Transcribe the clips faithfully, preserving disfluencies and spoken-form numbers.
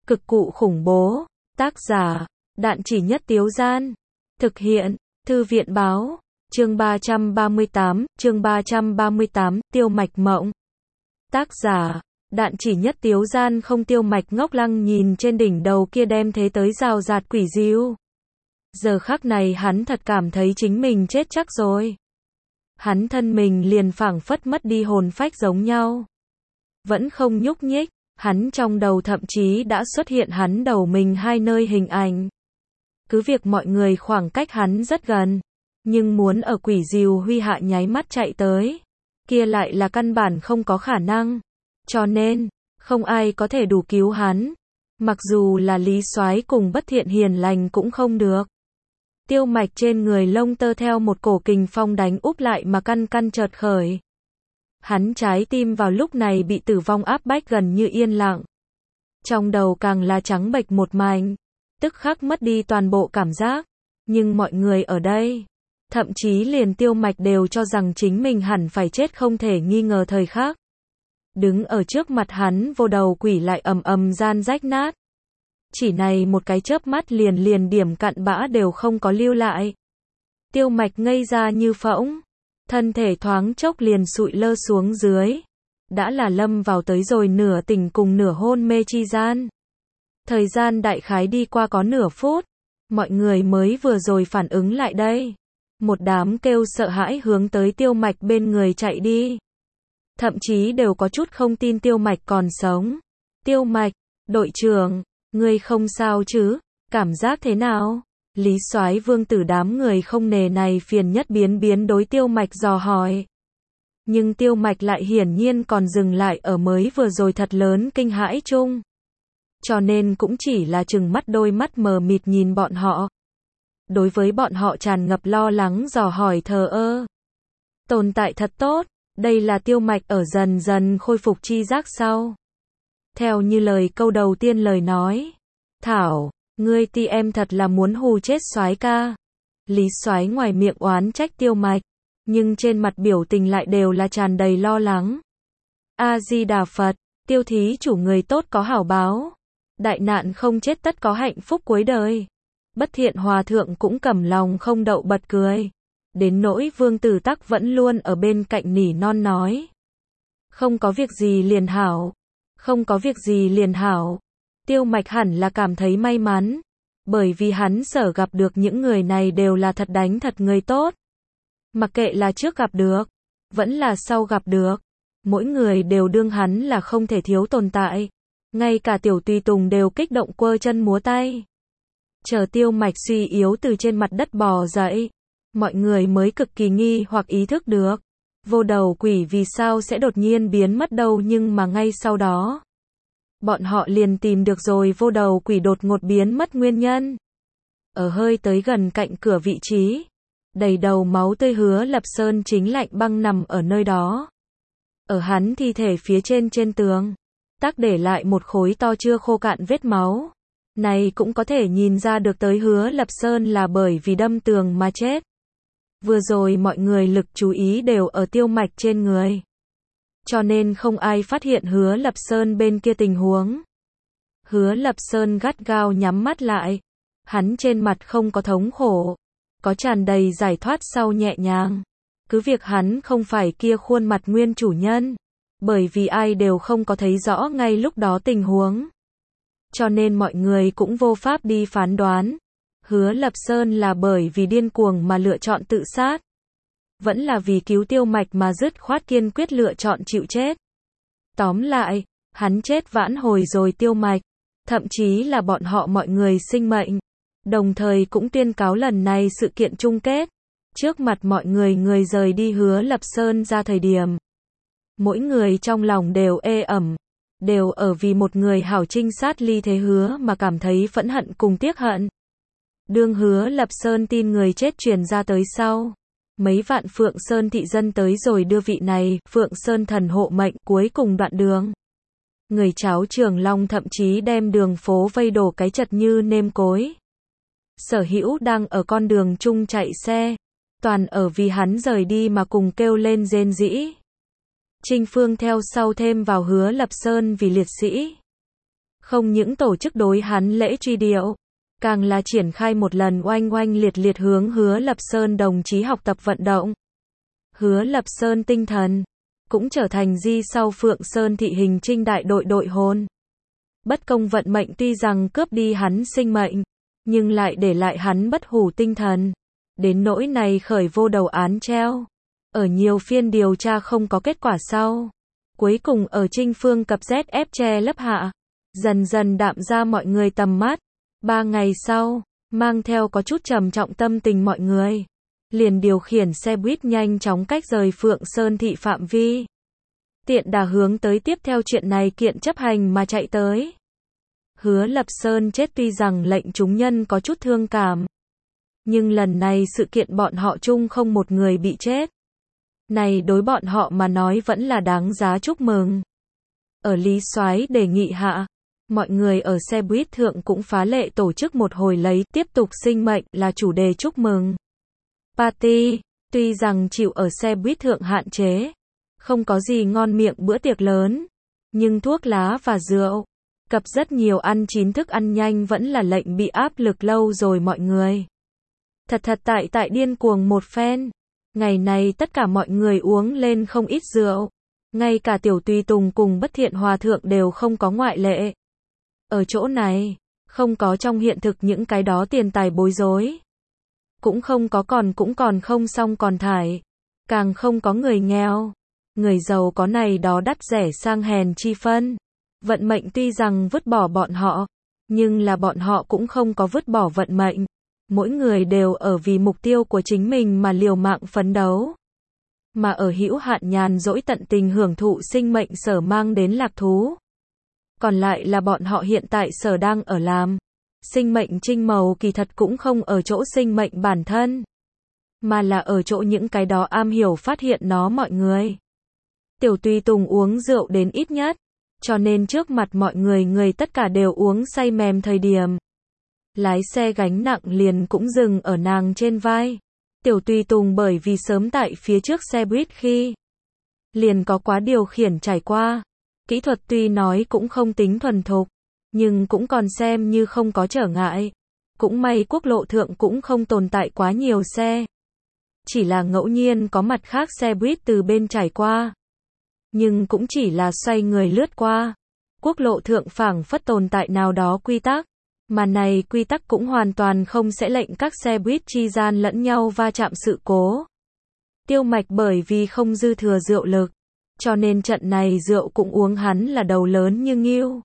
Cực cụ khủng bố. Tác giả, Đạn Chỉ Nhất Tiếu Gian. Thực hiện, Thư viện Báo. Chương ba trăm ba mươi tám, chương ba trăm ba mươi tám, Tiêu Mạch Mộng. Tác giả, Đạn Chỉ Nhất Tiếu Gian. Không, Tiêu Mạch ngốc lăng nhìn trên đỉnh đầu kia đem thế tới rào rạt quỷ diêu. Giờ khắc này hắn thật cảm thấy chính mình chết chắc rồi. Hắn thân mình liền phảng phất mất đi hồn phách giống nhau. Vẫn không nhúc nhích, hắn trong đầu thậm chí đã xuất hiện hắn đầu mình hai nơi hình ảnh. Cứ việc mọi người khoảng cách hắn rất gần, nhưng muốn ở quỷ diều huy hạ nháy mắt chạy tới, kia lại là căn bản không có khả năng. Cho nên, không ai có thể đủ cứu hắn. Mặc dù là Lý Soái cùng Bất Thiện hiền lành cũng không được. Tiêu Mạch trên người lông tơ theo một cổ kình phong đánh úp lại mà căn căn chợt khởi. Hắn trái tim vào lúc này bị tử vong áp bách gần như yên lặng. Trong đầu càng là trắng bệch một mảnh, tức khắc mất đi toàn bộ cảm giác. Nhưng mọi người ở đây, thậm chí liền Tiêu Mạch đều cho rằng chính mình hẳn phải chết không thể nghi ngờ thời khắc. Đứng ở trước mặt hắn vô đầu quỷ lại ầm ầm gian rách nát. Chỉ này một cái chớp mắt liền liền điểm cặn bã đều không có lưu lại. Tiêu Mạch ngây ra như phỗng, thân thể thoáng chốc liền sụi lơ xuống dưới. Đã là lâm vào tới rồi nửa tỉnh cùng nửa hôn mê chi gian. Thời gian đại khái đi qua có nửa phút, mọi người mới vừa rồi phản ứng lại đây. Một đám kêu sợ hãi hướng tới Tiêu Mạch bên người chạy đi. Thậm chí đều có chút không tin Tiêu Mạch còn sống. Tiêu Mạch, đội trưởng, ngươi không sao chứ, cảm giác thế nào? Lý Soái Vương Tử đám người không nề này phiền nhất biến biến đối Tiêu Mạch dò hỏi. Nhưng Tiêu Mạch lại hiển nhiên còn dừng lại ở mới vừa rồi thật lớn kinh hãi chung. Cho nên cũng chỉ là trừng mắt đôi mắt mờ mịt nhìn bọn họ. Đối với bọn họ tràn ngập lo lắng dò hỏi thờ ơ. Tồn tại thật tốt, đây là Tiêu Mạch ở dần dần khôi phục chi giác sau. Theo như lời câu đầu tiên lời nói. Thảo, ngươi ti em thật là muốn hù chết Soái ca. Lý Soái ngoài miệng oán trách Tiêu Mạch, nhưng trên mặt biểu tình lại đều là tràn đầy lo lắng. A-di-đà Phật, Tiêu thí chủ người tốt có hảo báo. Đại nạn không chết tất có hạnh phúc cuối đời. Bất Thiện hòa thượng cũng cầm lòng không đậu bật cười. Đến nỗi Vương Tử Tắc vẫn luôn ở bên cạnh nỉ non nói. Không có việc gì liền hảo. Không có việc gì liền hảo. Tiêu Mạch hẳn là cảm thấy may mắn. Bởi vì hắn sở gặp được những người này đều là thật đánh thật người tốt. Mặc kệ là trước gặp được, vẫn là sau gặp được. Mỗi người đều đương hắn là không thể thiếu tồn tại. Ngay cả Tiểu Tùy Tùng đều kích động quơ chân múa tay. Chờ Tiêu Mạch suy yếu từ trên mặt đất bò dậy. Mọi người mới cực kỳ nghi hoặc ý thức được. Vô đầu quỷ vì sao sẽ đột nhiên biến mất đâu, nhưng mà ngay sau đó. Bọn họ liền tìm được rồi vô đầu quỷ đột ngột biến mất nguyên nhân. Ở hơi tới gần cạnh cửa vị trí. Đầy đầu máu tươi Hứa Lập Sơn chính lạnh băng nằm ở nơi đó. Ở hắn thi thể phía trên trên tường. Tác để lại một khối to chưa khô cạn vết máu. Này cũng có thể nhìn ra được tới Hứa Lập Sơn là bởi vì đâm tường mà chết. Vừa rồi mọi người lực chú ý đều ở Tiêu Mạch trên người. Cho nên không ai phát hiện Hứa Lập Sơn bên kia tình huống. Hứa Lập Sơn gắt gao nhắm mắt lại. Hắn trên mặt không có thống khổ. Có tràn đầy giải thoát sau nhẹ nhàng. Cứ việc hắn không phải kia khuôn mặt nguyên chủ nhân. Bởi vì ai đều không có thấy rõ ngay lúc đó tình huống. Cho nên mọi người cũng vô pháp đi phán đoán. Hứa Lập Sơn là bởi vì điên cuồng mà lựa chọn tự sát. Vẫn là vì cứu Tiêu Mạch mà dứt khoát kiên quyết lựa chọn chịu chết. Tóm lại, hắn chết vãn hồi rồi Tiêu Mạch. Thậm chí là bọn họ mọi người sinh mệnh. Đồng thời cũng tuyên cáo lần này sự kiện chung kết. Trước mặt mọi người người rời đi Hứa Lập Sơn ra thời điểm. Mỗi người trong lòng đều ê ẩm. Đều ở vì một người hảo trinh sát ly thế Hứa mà cảm thấy phẫn hận cùng tiếc hận. Đương Hứa Lập Sơn tin người chết truyền ra tới sau. Mấy vạn Phượng Sơn thị dân tới rồi đưa vị này, Phượng Sơn thần hộ mệnh cuối cùng đoạn đường. Người cháu Trường Long thậm chí đem đường phố vây đổ cái chật như nêm cối. Sở hữu đang ở con đường chung chạy xe. Toàn ở vì hắn rời đi mà cùng kêu lên rên rĩ. Trinh Phương theo sau thêm vào Hứa Lập Sơn vì liệt sĩ. Không những tổ chức đối hắn lễ truy điệu, càng là triển khai một lần oanh oanh liệt liệt hướng Hứa Lập Sơn đồng chí học tập vận động. Hứa Lập Sơn tinh thần, cũng trở thành di sau Phượng Sơn thị hình trinh đại đội đội hôn. Bất công vận mệnh tuy rằng cướp đi hắn sinh mệnh, nhưng lại để lại hắn bất hủ tinh thần. Đến nỗi này khởi vô đầu án treo. Ở nhiều phiên điều tra không có kết quả sau. Cuối cùng ở Trinh Phương cập Z F che lấp hạ. Dần dần đạm ra mọi người tầm mắt. Ba ngày sau, mang theo có chút trầm trọng tâm tình mọi người. Liền điều khiển xe buýt nhanh chóng cách rời Phượng Sơn thị phạm vi. Tiện đà hướng tới tiếp theo chuyện này kiện chấp hành mà chạy tới. Hứa Lập Sơn chết tuy rằng lệnh chúng nhân có chút thương cảm. Nhưng lần này sự kiện bọn họ chung không một người bị chết. Này đối bọn họ mà nói vẫn là đáng giá chúc mừng. Ở Lý Soái đề nghị hạ, mọi người ở xe buýt thượng cũng phá lệ tổ chức một hồi lấy tiếp tục sinh mệnh là chủ đề chúc mừng. Party, tuy rằng chịu ở xe buýt thượng hạn chế, không có gì ngon miệng bữa tiệc lớn, nhưng thuốc lá và rượu, cập rất nhiều ăn chín thức ăn nhanh vẫn là lệnh bị áp lực lâu rồi mọi người. Thật thật tại tại điên cuồng một phen. Ngày này tất cả mọi người uống lên không ít rượu. Ngay cả Tiểu Tùy Tùng cùng Bất Thiện Hòa Thượng đều không có ngoại lệ. Ở chỗ này, không có trong hiện thực những cái đó tiền tài bối rối. Cũng không có còn cũng còn không xong còn thải. Càng không có người nghèo. Người giàu có này đó đắt rẻ sang hèn chi phân. Vận mệnh tuy rằng vứt bỏ bọn họ, nhưng là bọn họ cũng không có vứt bỏ vận mệnh. Mỗi người đều ở vì mục tiêu của chính mình mà liều mạng phấn đấu. Mà ở hữu hạn nhàn dỗi tận tình hưởng thụ sinh mệnh sở mang đến lạc thú. Còn lại là bọn họ hiện tại sở đang ở làm. Sinh mệnh trinh màu kỳ thật cũng không ở chỗ sinh mệnh bản thân, mà là ở chỗ những cái đó am hiểu phát hiện nó mọi người. Tiểu Tùy Tùng uống rượu đến ít nhất, cho nên trước mặt mọi người người tất cả đều uống say mềm thời điểm. Lái xe gánh nặng liền cũng dừng ở nàng trên vai. Tiểu Tùy Tùng bởi vì sớm tại phía trước xe buýt khi liền có quá điều khiển trải qua. Kỹ thuật tuy nói cũng không tính thuần thục, nhưng cũng còn xem như không có trở ngại. Cũng may quốc lộ thượng cũng không tồn tại quá nhiều xe. Chỉ là ngẫu nhiên có mặt khác xe buýt từ bên trải qua. Nhưng cũng chỉ là xoay người lướt qua. Quốc lộ thượng phảng phất tồn tại nào đó quy tắc. Mà này quy tắc cũng hoàn toàn không sẽ lệnh các xe buýt chi gian lẫn nhau va chạm sự cố. Tiêu Mạch bởi vì không dư thừa rượu lực, cho nên trận này rượu cũng uống hắn là đầu lớn như ngưu.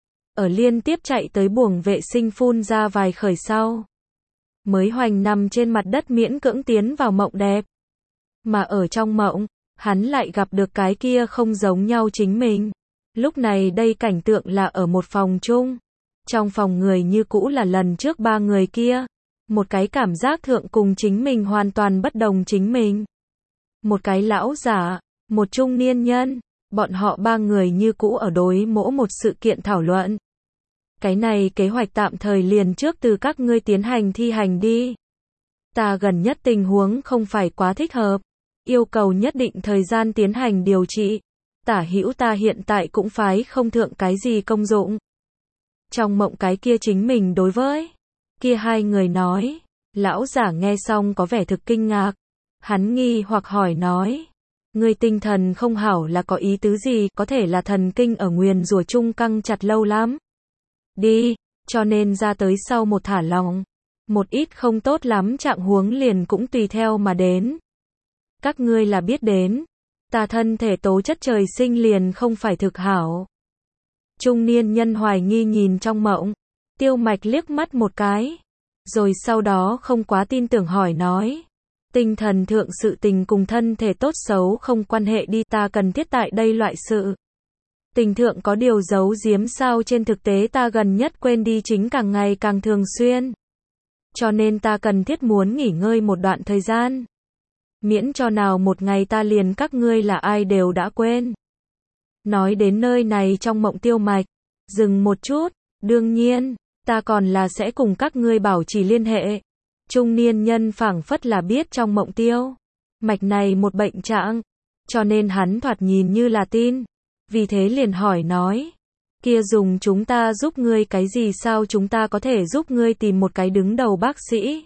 Ở liên tiếp chạy tới buồng vệ sinh phun ra vài khởi sau. Mới hoành nằm trên mặt đất miễn cưỡng tiến vào mộng đẹp. Mà ở trong mộng, hắn lại gặp được cái kia không giống nhau chính mình. Lúc này đây cảnh tượng là ở một phòng chung. Trong phòng người như cũ là lần trước ba người kia. Một cái cảm giác thượng cùng chính mình hoàn toàn bất đồng chính mình. Một cái lão giả, một trung niên nhân, bọn họ ba người như cũ ở đối mỗ một sự kiện thảo luận. Cái này kế hoạch tạm thời liền trước từ các ngươi tiến hành thi hành đi. Ta gần nhất tình huống không phải quá thích hợp, yêu cầu nhất định thời gian tiến hành điều trị. Tả hữu ta hiện tại cũng phái không thượng cái gì công dụng. Trong mộng cái kia chính mình đối với kia hai người nói. Lão giả nghe xong có vẻ thực kinh ngạc. Hắn nghi hoặc hỏi nói. Người tinh thần không hảo là có ý tứ gì, có thể là thần kinh ở nguyền rủa chung căng chặt lâu lắm. Đi, cho nên ra tới sau một thả lòng. Một ít không tốt lắm trạng huống liền cũng tùy theo mà đến. Các ngươi là biết đến. Ta thân thể tố chất trời sinh liền không phải thực hảo. Trung niên nhân hoài nghi nhìn trong mộng. Tiêu Mạch liếc mắt một cái. Rồi sau đó không quá tin tưởng hỏi nói. Tinh thần thượng sự tình cùng thân thể tốt xấu không quan hệ đi, ta cần thiết tại đây loại sự tình thượng có điều giấu giếm sao, trên thực tế ta gần nhất quên đi chính càng ngày càng thường xuyên. Cho nên ta cần thiết muốn nghỉ ngơi một đoạn thời gian. Miễn cho nào một ngày ta liền các ngươi là ai đều đã quên. Nói đến nơi này trong mộng Tiêu Mạch dừng một chút, đương nhiên, ta còn là sẽ cùng các ngươi bảo trì liên hệ. Trung niên nhân phảng phất là biết trong mộng Tiêu Mạch này một bệnh trạng, cho nên hắn thoạt nhìn như là tin, vì thế liền hỏi nói. Kia dùng chúng ta giúp ngươi cái gì sao chúng ta có thể giúp ngươi tìm một cái đứng đầu bác sĩ.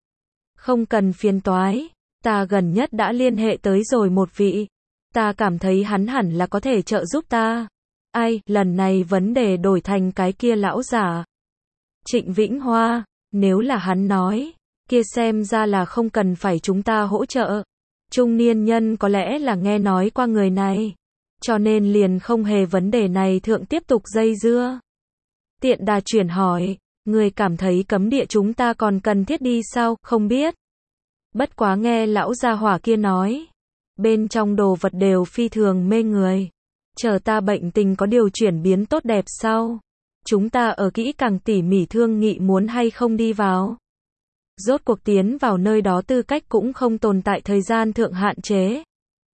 Không cần phiền toái, ta gần nhất đã liên hệ tới rồi một vị. Ta cảm thấy hắn hẳn là có thể trợ giúp ta. Ai, lần này vấn đề đổi thành cái kia lão giả. Trịnh Vĩnh Hoa, nếu là hắn nói, kia xem ra là không cần phải chúng ta hỗ trợ. Trung niên nhân có lẽ là nghe nói qua người này, cho nên liền không hề vấn đề này thượng tiếp tục dây dưa. Tiện đà chuyển hỏi, người cảm thấy cấm địa chúng ta còn cần thiết đi sao, không biết. Bất quá nghe lão gia hỏa kia nói, bên trong đồ vật đều phi thường mê người. Chờ ta bệnh tình có điều chuyển biến tốt đẹp sau, chúng ta ở kỹ càng tỉ mỉ thương nghị muốn hay không đi vào. Rốt cuộc tiến vào nơi đó tư cách cũng không tồn tại thời gian thượng hạn chế.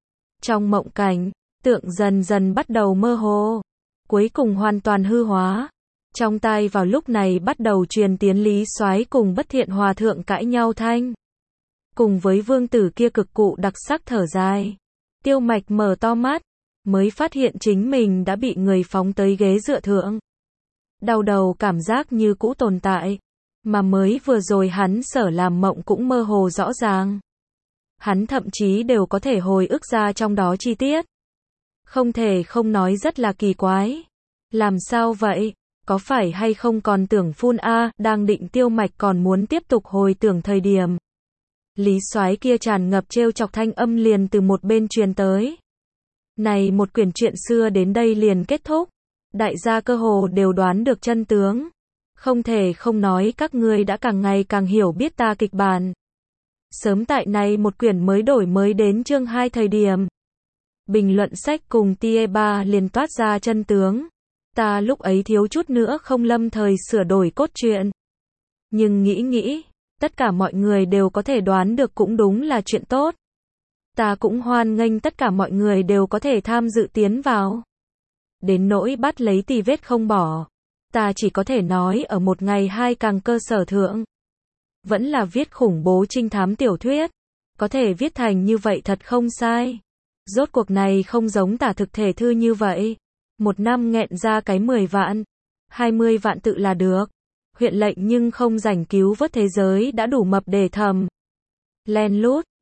Trong mộng cảnh, tượng dần dần bắt đầu mơ hồ, cuối cùng hoàn toàn hư hóa. Trong tai vào lúc này bắt đầu truyền tiến Lý Soái cùng Bất Thiện Hòa thượng cãi nhau thanh. Cùng với vương tử kia cực cụ đặc sắc thở dài. Tiêu Mạch mở to mắt, mới phát hiện chính mình đã bị người phóng tới ghế dựa thượng. Đau đầu cảm giác như cũ tồn tại, mà mới vừa rồi hắn sở làm mộng cũng mơ hồ rõ ràng. Hắn thậm chí đều có thể hồi ức ra trong đó chi tiết. Không thể không nói rất là kỳ quái. Làm sao vậy? Có phải hay không còn tưởng phun a, đang định Tiêu Mạch còn muốn tiếp tục hồi tưởng thời điểm. Lý Soái kia tràn ngập trêu chọc thanh âm liền từ một bên truyền tới. Này một quyển truyện xưa đến đây liền kết thúc. Đại gia cơ hồ đều đoán được chân tướng. Không thể không nói các ngươi đã càng ngày càng hiểu biết ta kịch bản. Sớm tại này một quyển mới đổi mới đến chương hai thời điểm. Bình luận sách cùng Tie ba liền toát ra chân tướng. Ta lúc ấy thiếu chút nữa không lâm thời sửa đổi cốt truyện. Nhưng nghĩ nghĩ, tất cả mọi người đều có thể đoán được cũng đúng là chuyện tốt. Ta cũng hoan nghênh tất cả mọi người đều có thể tham dự tiến vào. Đến nỗi bắt lấy tì vết không bỏ. Ta chỉ có thể nói ở một ngày hai càng cơ sở thượng. Vẫn là viết khủng bố trinh thám tiểu thuyết. Có thể viết thành như vậy thật không sai. Rốt cuộc này không giống tả thực thể thư như vậy. Một năm nghẹn ra cái mười vạn. hai mươi vạn tự là được. Huyện lệnh nhưng không rảnh cứu vớt thế giới đã đủ mập để thầm. Len lút.